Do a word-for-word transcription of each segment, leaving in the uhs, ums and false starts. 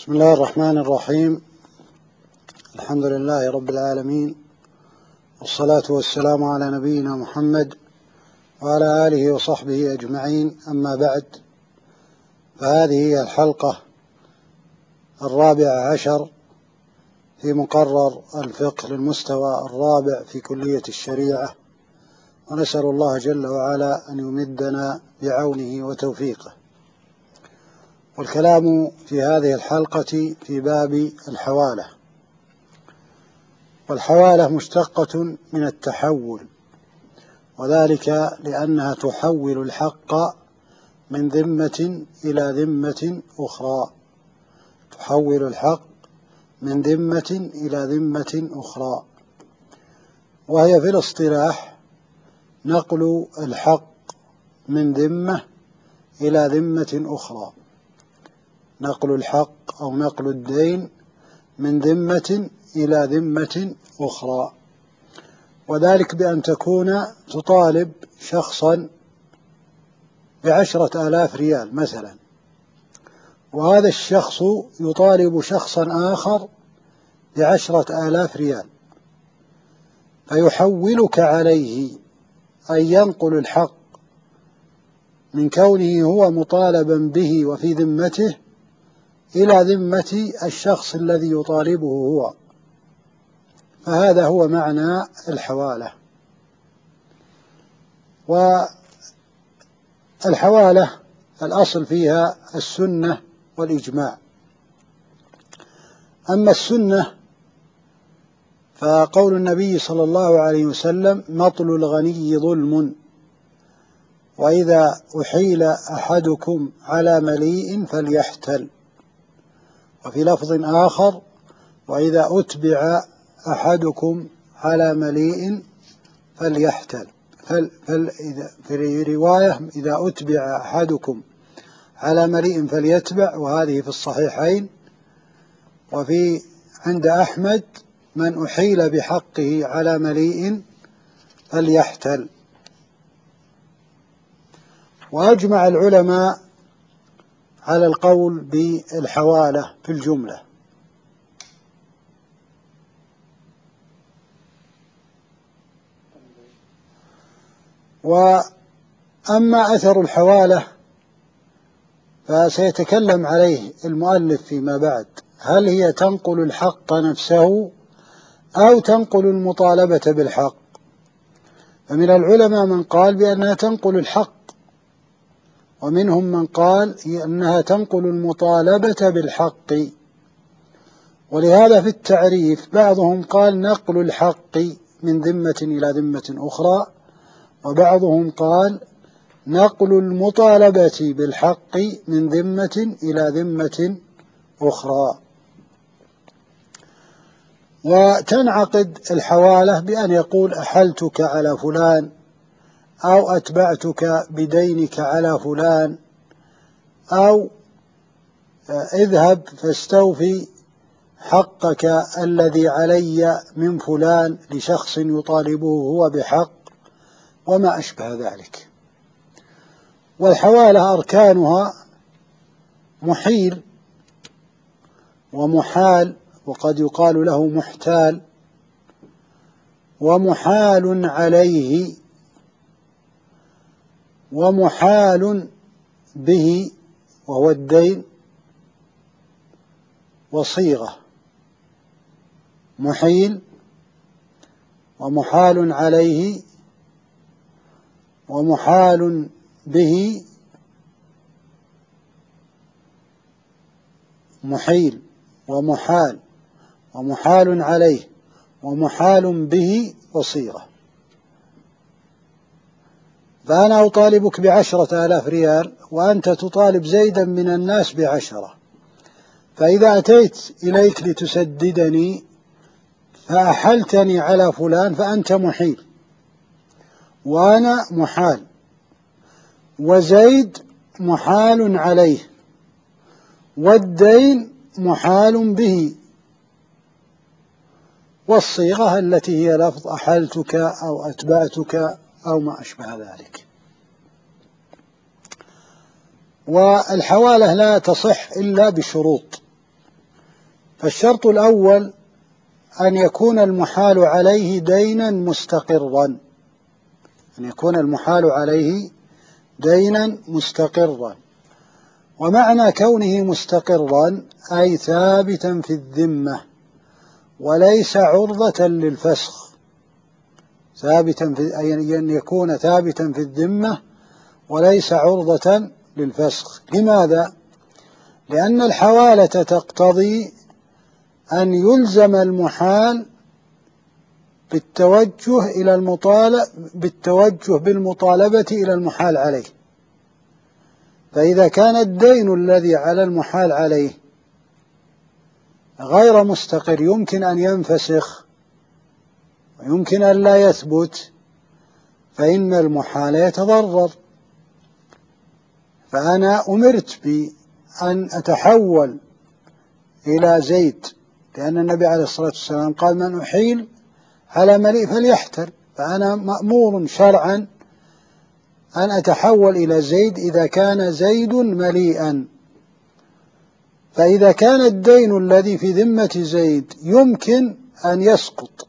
بسم الله الرحمن الرحيم. الحمد لله رب العالمين، والصلاة والسلام على نبينا محمد وعلى آله وصحبه أجمعين. أما بعد، فهذه هي الحلقة الرابعة عشر في مقرر الفقه للمستوى الرابع في كلية الشريعة، ونسأل الله جل وعلا أن يمدنا بعونه وتوفيقه. والكلام في هذه الحلقة في باب الحوالة. والحوالة مشتقة من التحول، وذلك لأنها تحول الحق من ذمة إلى ذمة أخرى تحول الحق من ذمة إلى ذمة أخرى وهي في الاصطلاح نقل الحق من ذمة إلى ذمة أخرى نقل الحق أو نقل الدين من ذمة إلى ذمة أخرى، وذلك بأن تكون تطالب شخصا بعشرة آلاف ريال مثلا، وهذا الشخص يطالب شخصا آخر بعشرة آلاف ريال، فيحولك عليه أن ينقل الحق من كونه هو مطالبا به وفي ذمته إلى ذمة الشخص الذي يطالبه هو. فهذا هو معنى الحوالة. والحوالة الأصل فيها السنة والإجماع. أما السنة فقول النبي صلى الله عليه وسلم: مطل الغني ظلم، وإذا أحيل أحدكم على مليء فليحتل. وفي لفظ آخر: وإذا أتبع أحدكم على مليء فليحتل. فل فل في رواية: إذا أتبع أحدكم على مليء فليتبع، وهذه في الصحيحين. وفي عند أحمد: من أحيل بحقه على مليء فليحتل. وأجمع العلماء على القول بالحوالة في الجملة. وأما أثر الحوالة فسيتكلم عليه المؤلف فيما بعد، هل هي تنقل الحق نفسه أو تنقل المطالبة بالحق؟ فمن العلماء من قال بأنها تنقل الحق، ومنهم من قال أنها تنقل المطالبة بالحق. ولهذا في التعريف بعضهم قال نقل الحق من ذمة إلى ذمة أخرى، وبعضهم قال نقل المطالبة بالحق من ذمة إلى ذمة أخرى. وتنعقد الحوالة بأن يقول: أحلتك على فلان، أو أتبعتك بدينك على فلان، أو اذهب فاستوفي حقك الذي علي من فلان لشخص يطالبه هو بحق، وما أشبه ذلك. والحوالة أركانها محيل ومحال، وقد يقال له محتال، ومحال عليه، ومحال به وهو الدين، وصيغة. محيل ومحال عليه ومحال به. محيل ومحال ومحال عليه ومحال به وصيغة. فأنا أطالبك بعشرة آلاف ريال، وأنت تطالب زيدا من الناس بعشرة، فإذا أتيت إليك لتسددني فأحلتني على فلان فأنت محيل، وأنا محال، وزيد محال عليه، والدين محال به، والصيغة التي هي لفظ أحلتك أو أتبعتك أو ما أشبه ذلك. والحوالة لا تصح إلا بشروط. فالشرط الأول أن يكون المحال عليه دينا مستقرا، أن يكون المحال عليه دينا مستقرا. ومعنى كونه مستقرا أي ثابتا في الذمة وليس عرضة للفسخ، ثابتا في أي أن يكون ثابتا في الذمة وليس عرضة للفسخ. لماذا؟ لأن الحوالة تقتضي أن يلزم المحال بالتوجه إلى المطالبة بالتوجه بالمطالبة إلى المحال عليه. فإذا كان الدين الذي على المحال عليه غير مستقر يمكن أن ينفسخ ويمكن أن لا يثبت، فإن المحال يتضرر. فأنا أمرت بأن أتحول إلى زيد، لأن النبي عليه الصلاة والسلام قال من أحيل على مليء فليحتل، فأنا مأمور شرعا أن أتحول إلى زيد إذا كان زيد مليئا. فإذا كان الدين الذي في ذمة زيد يمكن أن يسقط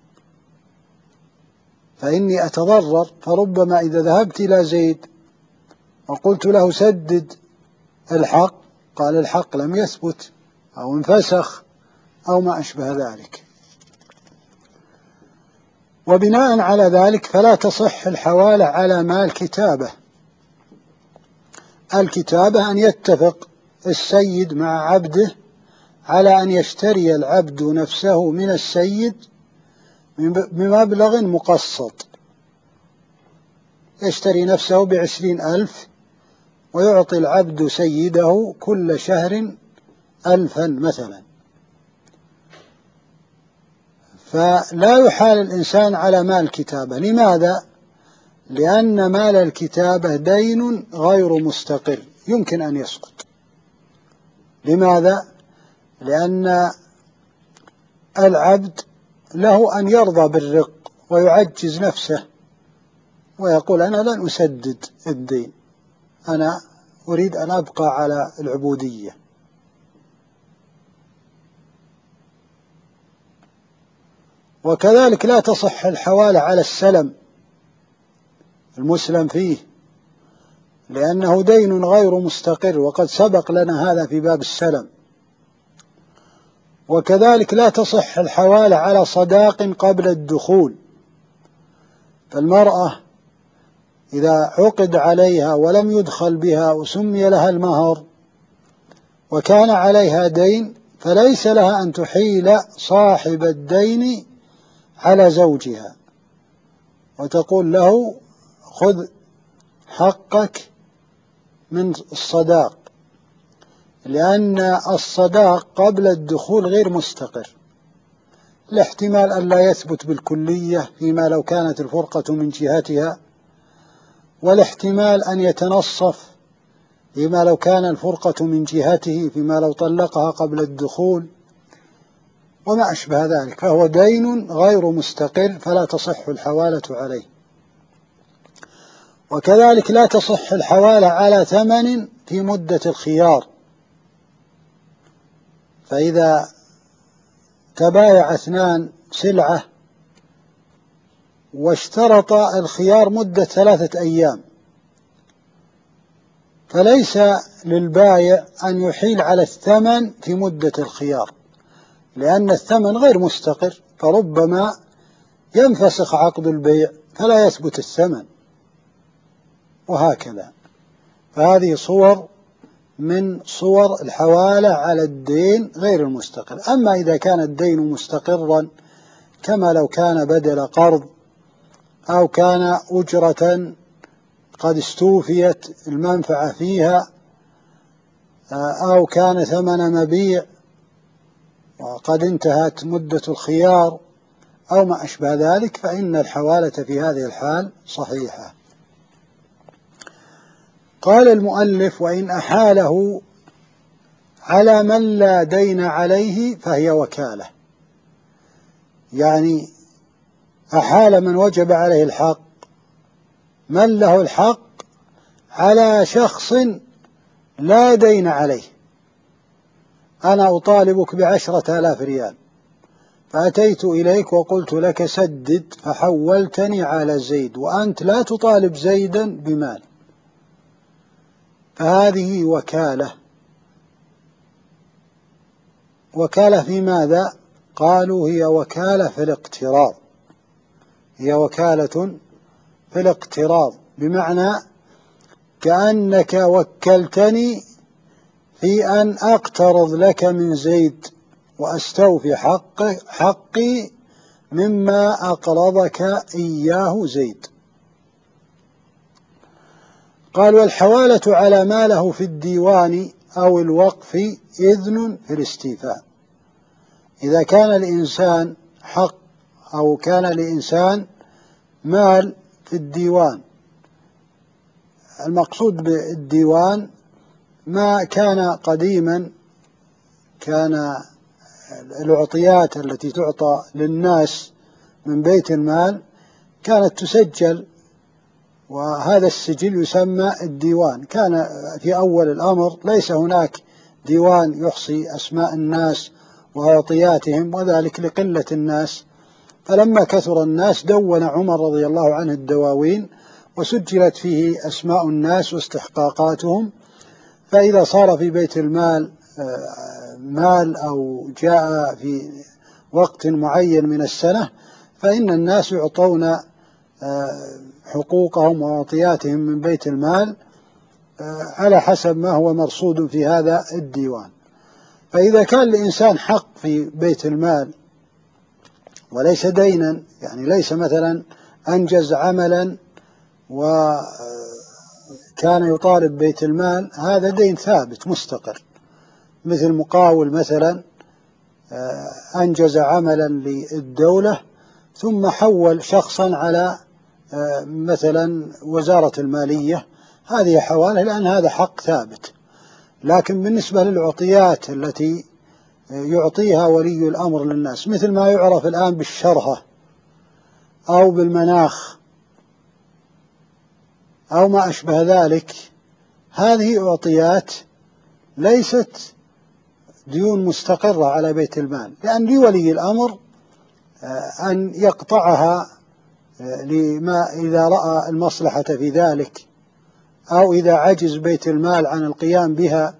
فإني أتضرر، فربما إذا ذهبت إلى زيد وقلت له سدد الحق قال الحق لم يثبت أو انفسخ أو ما أشبه ذلك. وبناء على ذلك فلا تصح الحوالة على ما الكتابة. الكتابة أن يتفق السيد مع عبده على أن يشتري العبد نفسه من السيد بمبلغ مقسط، يشتري نفسه بعشرين ألف ويعطي العبد سيده كل شهر ألفا مثلا. فلا يحال الإنسان على مال الكتابة. لماذا؟ لأن مال الكتابة دين غير مستقر يمكن أن يسقط. لماذا؟ لأن العبد له أن يرضى بالرق ويعجز نفسه ويقول أنا لن أسدد الدين، أنا أريد أن أبقى على العبودية. وكذلك لا تصح الحوالة على السلم المسلم فيه، لأنه دين غير مستقر وقد سبق لنا هذا في باب السلم. وكذلك لا تصح الحوالة على صداق قبل الدخول. فالمرأة إذا عقد عليها ولم يدخل بها وسمي لها المهر وكان عليها دين فليس لها أن تحيل صاحب الدين على زوجها وتقول له خذ حقك من الصداق، لأن الصداق قبل الدخول غير مستقر، لاحتمال أن لا يثبت بالكلية فيما لو كانت الفرقة من جهتها، والاحتمال أن يتنصف فيما لو كان الفرقة من جهته فيما لو طلقها قبل الدخول وما أشبه ذلك. فهو دين غير مستقر فلا تصح الحوالة عليه. وكذلك لا تصح الحوالة على ثمن في مدة الخيار. فإذا تبايع اثنان سلعة واشترط الخيار مدة ثلاثة أيام فليس للبائع أن يحيل على الثمن في مدة الخيار، لأن الثمن غير مستقر، فربما ينفسخ عقد البيع فلا يثبت الثمن، وهكذا. فهذه صور من صور الحوالة على الدين غير المستقر. أما إذا كان الدين مستقرا كما لو كان بدل قرض أو كان أجرة قد استوفيت المنفعة فيها أو كان ثمن مبيع وقد انتهت مدة الخيار أو ما أشبه ذلك، فإن الحوالة في هذه الحال صحيحة. قال المؤلف وإن أحاله على من لا دين عليه فهي وكالة، يعني أحال من وجب عليه الحق، من له الحق، على شخص لا دين عليه، أنا أطالبك بعشرة آلاف ريال، فأتيت إليك وقلت لك سدد، فحولتني على زيد وأنت لا تطالب زيدا بمال، فهذه وكالة. وكالة في ماذا؟ قالوا هي وكالة في الاقتراض، هي وكالة في الاقتراض، بمعنى كأنك وكلتني في أن أقترض لك من زيد وأستوفي حقي, حقي مما أقرضك إياه زيد. قال والحوالة على ما له في الديوان أو الوقف إذن في الاستيفاء. إذا كان الإنسان حق أو كان الإنسان مال في الديوان، المقصود بالديوان ما كان قديما، كان العطيات التي تعطى للناس من بيت المال كانت تسجل، وهذا السجل يسمى الديوان. كان في أول الأمر ليس هناك ديوان يحصي أسماء الناس وعطياتهم، وذلك لقلة الناس، فلما كثر الناس دون عمر رضي الله عنه الدواوين وسجلت فيه أسماء الناس واستحقاقاتهم، فإذا صار في بيت المال مال أو جاء في وقت معين من السنة فإن الناس يعطون حقوقهم وعطياتهم من بيت المال على حسب ما هو مرصود في هذا الديوان. فإذا كان الإنسان حق في بيت المال وليس دينا، يعني ليس مثلا أنجز عملا وكان يطالب بيت المال، هذا دين ثابت مستقر، مثل مقاول مثلا أنجز عملا للدولة ثم حول شخصا على مثلا وزارة المالية، هذه حوالة لأن هذا حق ثابت. لكن بالنسبة للعطيات التي يعطيها ولي الأمر للناس، مثل ما يعرف الآن بالشرهة أو بالمناخ أو ما أشبه ذلك، هذه عطيات ليست ديون مستقرة على بيت المال، لأن لولي الأمر أن يقطعها لما إذا رأى المصلحة في ذلك، أو إذا عجز بيت المال عن القيام بها.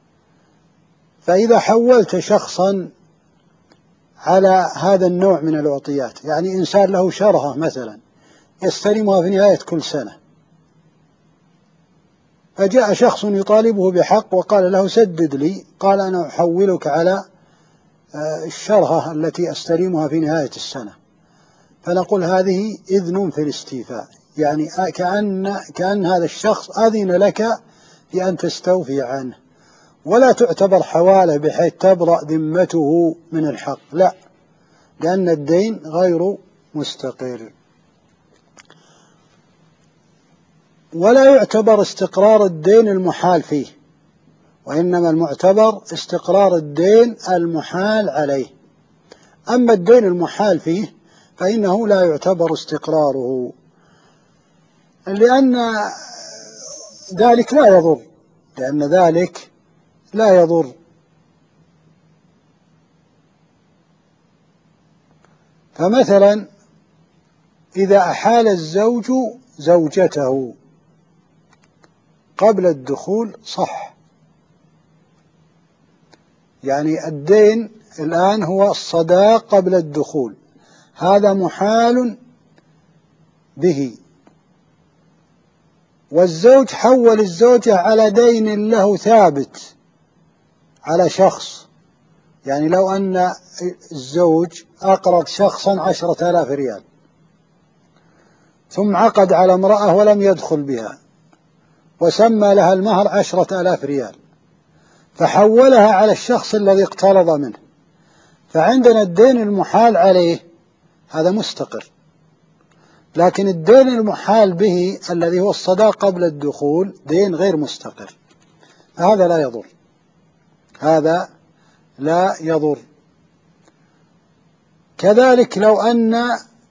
فإذا حولت شخصا على هذا النوع من العطيات، يعني إنسان له شرهة مثلا يستلمها في نهاية كل سنة، فجاء شخص يطالبه بحق وقال له سدد لي، قال أنا أحولك على الشرهة التي أستلمها في نهاية السنة، فنقول هذه إذن في الاستيفاء، يعني كأن, كأن هذا الشخص أذن لك في أن تستوفي عنه، ولا تعتبر حوالة بحيث تبرأ ذمته من الحق، لا، لأن الدين غير مستقر. ولا يعتبر استقرار الدين المحال فيه، وإنما المعتبر استقرار الدين المحال عليه. أما الدين المحال فيه فإنه لا يعتبر استقراره، لأن ذلك لا يضر، لأن ذلك لا يضر. فمثلا إذا أحال الزوج زوجته قبل الدخول صح، يعني الدين الآن هو الصداق قبل الدخول، هذا محال به، والزوج حول الزوجة على دين له ثابت على شخص، يعني لو أن الزوج أقرض شخصا عشرة آلاف ريال ثم عقد على امرأة ولم يدخل بها وسمى لها المهر عشرة آلاف ريال فحولها على الشخص الذي اقترض منه، فعندنا الدين المحال عليه هذا مستقر، لكن الدين المحال به الذي هو الصداق قبل الدخول دين غير مستقر، فهذا لا يضر، هذا لا يضر. كذلك لو أن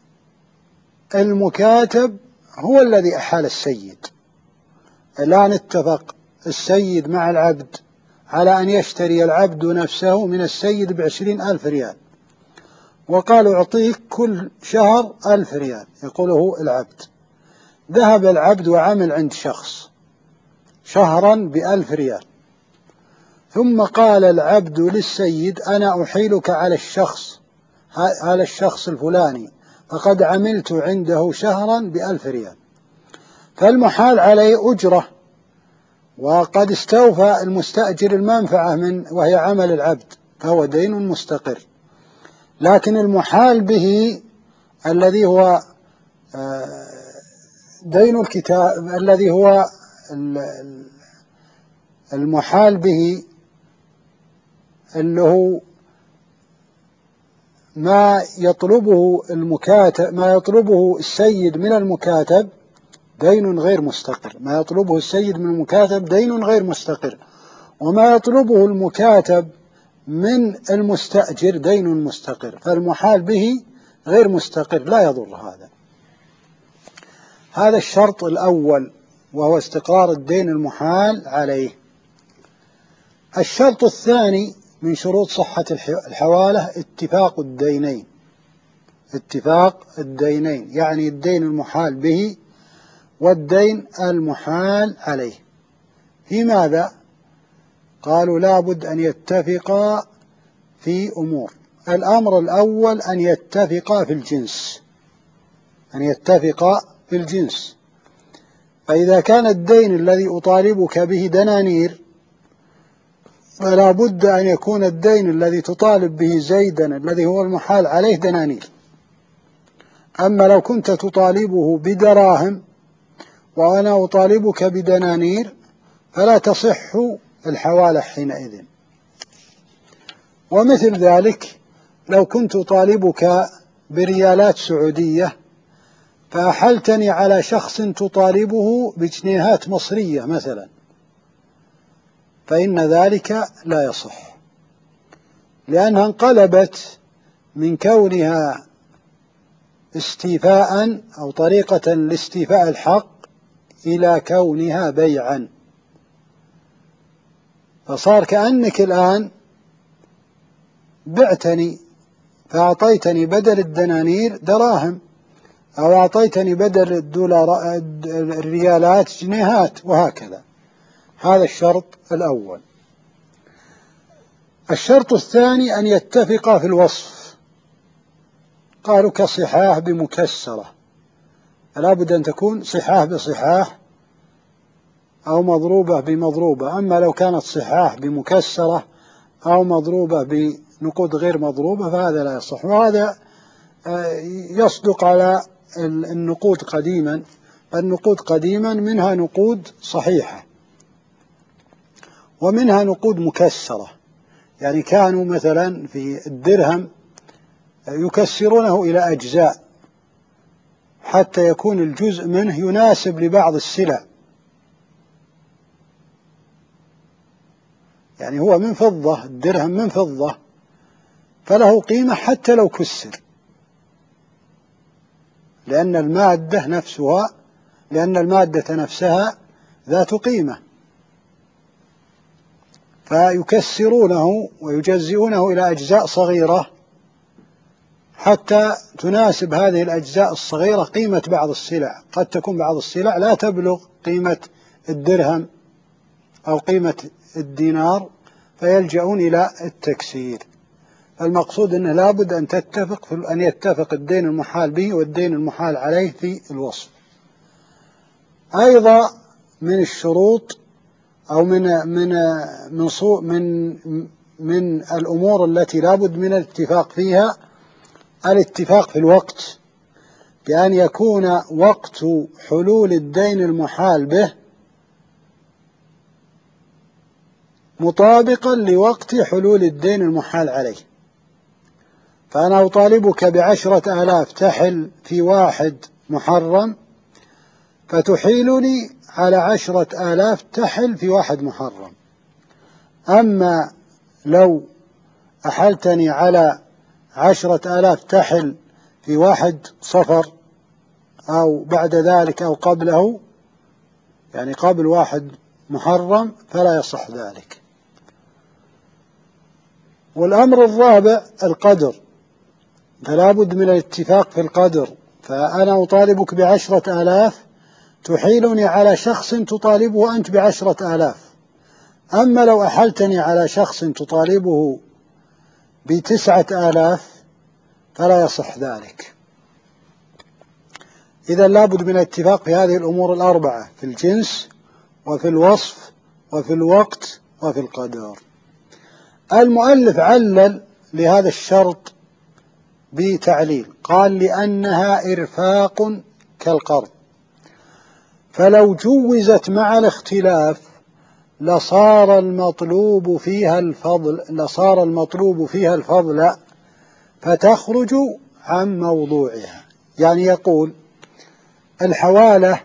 المكاتب هو الذي أحال السيد، الآن اتفق السيد مع العبد على أن يشتري العبد نفسه من السيد بعشرين ألف ريال، وقال أعطيك كل شهر ألف ريال يقوله العبد. ذهب العبد وعمل عند شخص شهرا بألف ريال، ثم قال العبد للسيد أنا أحيلك على الشخص على الشخص الفلاني فقد عملت عنده شهرا بألف ريال، فالمحال عليه أجرة، وقد استوفى المستأجر المنفعة من وهي عمل العبد، فهو دين مستقر. لكن المحال به الذي هو دين الكتاب الذي هو المحال به اللي هو ما يطلبه المكاتب ما يطلبه السيد من المكاتب دين غير مستقر، ما يطلبه السيد من المكاتب دين غير مستقر، وما يطلبه المكاتب من المستأجر دين مستقر، فالمحال به غير مستقر لا يضر هذا. هذا الشرط الأول وهو استقرار الدين المحال عليه. الشرط الثاني من شروط صحة الحوالة اتفاق الدينين، اتفاق الدينين يعني الدين المحال به والدين المحال عليه. في ماذا؟ قالوا لابد أن يتفقا في أمور. الأمر الأول أن يتفقا في الجنس، أن يتفقا في الجنس. فإذا كان الدين الذي أطالبك به دنانير فلا بد أن يكون الدين الذي تطالب به زيدا الذي هو المحال عليه دنانير. أما لو كنت تطالبه بدراهم وأنا أطالبك بدنانير فلا تصح الحوالة حينئذ. ومثل ذلك لو كنت أطالبك بريالات سعودية فأحلتني على شخص تطالبه بجنيهات مصرية مثلا، فإن ذلك لا يصح، لأنها انقلبت من كونها استيفاء أو طريقة لاستيفاء الحق إلى كونها بيعا، فصار كأنك الآن بعتني فأعطيتني بدل الدنانير دراهم، أو أعطيتني بدل الدولار الريالات جنيهات، وهكذا. هذا الشرط الأول. الشرط الثاني أن يتفقا في الوصف. قالوا كصحاح بمكسرة، فلا بد أن تكون صحاح بصحاح أو مضروبة بمضروبة. أما لو كانت صحاح بمكسرة أو مضروبة بنقود غير مضروبة فهذا لا يصح. وهذا يصدق على النقود قديما. النقود قديما منها نقود صحيحة ومنها نقود مكسرة، يعني كانوا مثلا في الدرهم يكسرونه إلى أجزاء حتى يكون الجزء منه يناسب لبعض السلع، يعني هو من فضة، الدرهم من فضة فله قيمة حتى لو كسر، لأن المادة نفسها لأن المادة نفسها ذات قيمة، فيكسرونه ويجزئونه إلى أجزاء صغيرة حتى تناسب هذه الأجزاء الصغيرة قيمة بعض السلع. قد تكون بعض السلع لا تبلغ قيمة الدرهم أو قيمة الدينار فيلجؤون إلى التكسير. المقصود أنه لابد أن تتفق في أن يتفق الدين المحال به والدين المحال عليه في الوصف. أيضا من الشروط أو من من من من من الأمور التي لابد من الاتفاق فيها الاتفاق في الوقت، بأن يكون وقت حلول الدين المحال به مطابقا لوقت حلول الدين المحال عليه. فأنا أطالبك بعشرة آلاف تحل في واحد محرم فتحيلني على عشرة آلاف تحل في واحد محرم. أما لو أحلتني على عشرة آلاف تحل في واحد صفر أو بعد ذلك أو قبله، يعني قبل واحد محرم، فلا يصح ذلك. والأمر الرابع القدر، فلا بد من الاتفاق في القدر. فأنا أطالبك بعشرة آلاف تحيلني على شخص تطالبه أنت بعشرة آلاف. أما لو أحلتني على شخص تطالبه بتسعة آلاف فلا يصح ذلك. إذا لابد من الاتفاق في هذه الأمور الأربعة: في الجنس وفي الوصف وفي الوقت وفي القدر. المؤلف علل لهذا الشرط بتعليل، قال: لأنها إرفاق كالقرض، فلو جوزت مع الاختلاف لصار المطلوب فيها الفضل لصار المطلوب فيها الفضل فتخرج عن موضوعها. يعني يقول الحوالة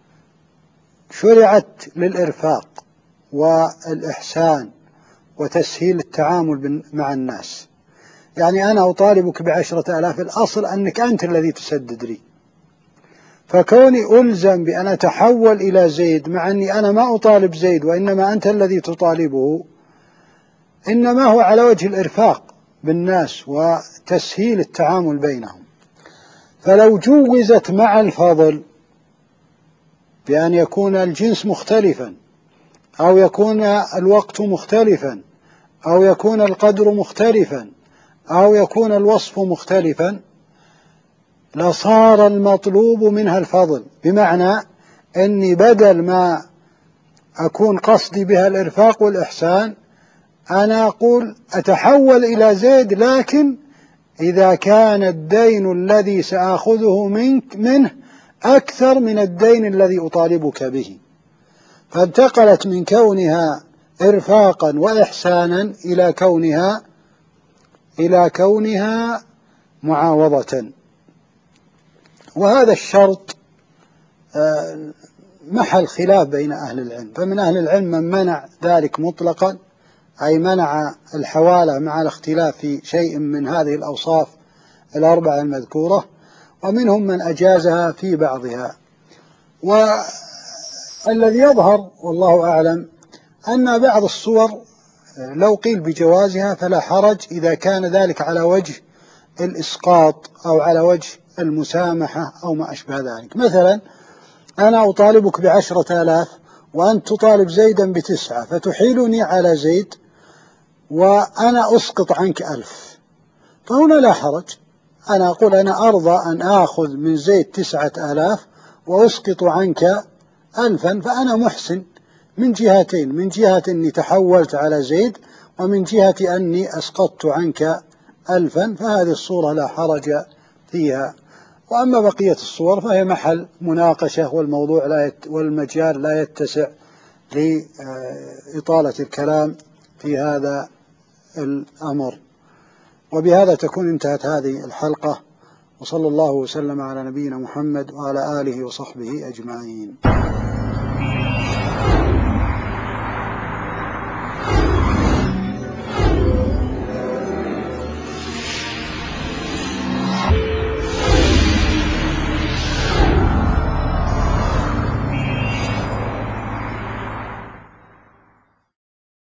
شرعت للإرفاق والإحسان وتسهيل التعامل مع الناس. يعني أنا أطالبك بعشرة آلاف، الأصل أنك أنت الذي تسدد لي، فكوني ألزم بأن أتحول إلى زيد مع أني أنا ما أطالب زيد وإنما أنت الذي تطالبه، إنما هو على وجه الإرفاق بالناس وتسهيل التعامل بينهم. فلو جوزت مع الفضل بأن يكون الجنس مختلفا، أو يكون الوقت مختلفا، أو يكون القدر مختلفا، أو يكون الوصف مختلفا، لصار المطلوب منها الفضل. بمعنى أني بدل ما أكون قصدي بها الإرفاق والإحسان، أنا أقول أتحول إلى زيد، لكن إذا كان الدين الذي سآخذه منك منه أكثر من الدين الذي أطالبك به. فانتقلت من كونها إرفاقا وإحسانا إلى كونها إلى كونها معاوضة. وهذا الشرط محل خلاف بين أهل العلم، فمن أهل العلم من منع ذلك مطلقا، أي منع الحوالة مع الاختلاف في شيء من هذه الأوصاف الأربعة المذكورة، ومنهم من أجازها في بعضها. والذي يظهر والله أعلم أن بعض الصور لو قيل بجوازها فلا حرج إذا كان ذلك على وجه الإسقاط أو على وجه المسامحة أو ما أشبه ذلك. مثلا أنا أطالبك بعشرة آلاف وأنت تطالب زيدا بتسعة، فتحيلني على زيد وأنا أسقط عنك ألف، فهنا لا حرج. أنا أقول أنا أرضى أن آخذ من زيد تسعة آلاف وأسقط عنك ألفا، فأنا محسن من جهتين: من جهة أني تحولت على زيد، ومن جهة أني أسقطت عنك ألفا، فهذه الصورة لا حرج فيها. وأما بقية الصور فهي محل مناقشة، والموضوع لا يت والمجال لا يتسع لإطالة الكلام في هذا الأمر. وبهذا تكون انتهت هذه الحلقة، وصلى الله وسلم على نبينا محمد وعلى آله وصحبه أجمعين.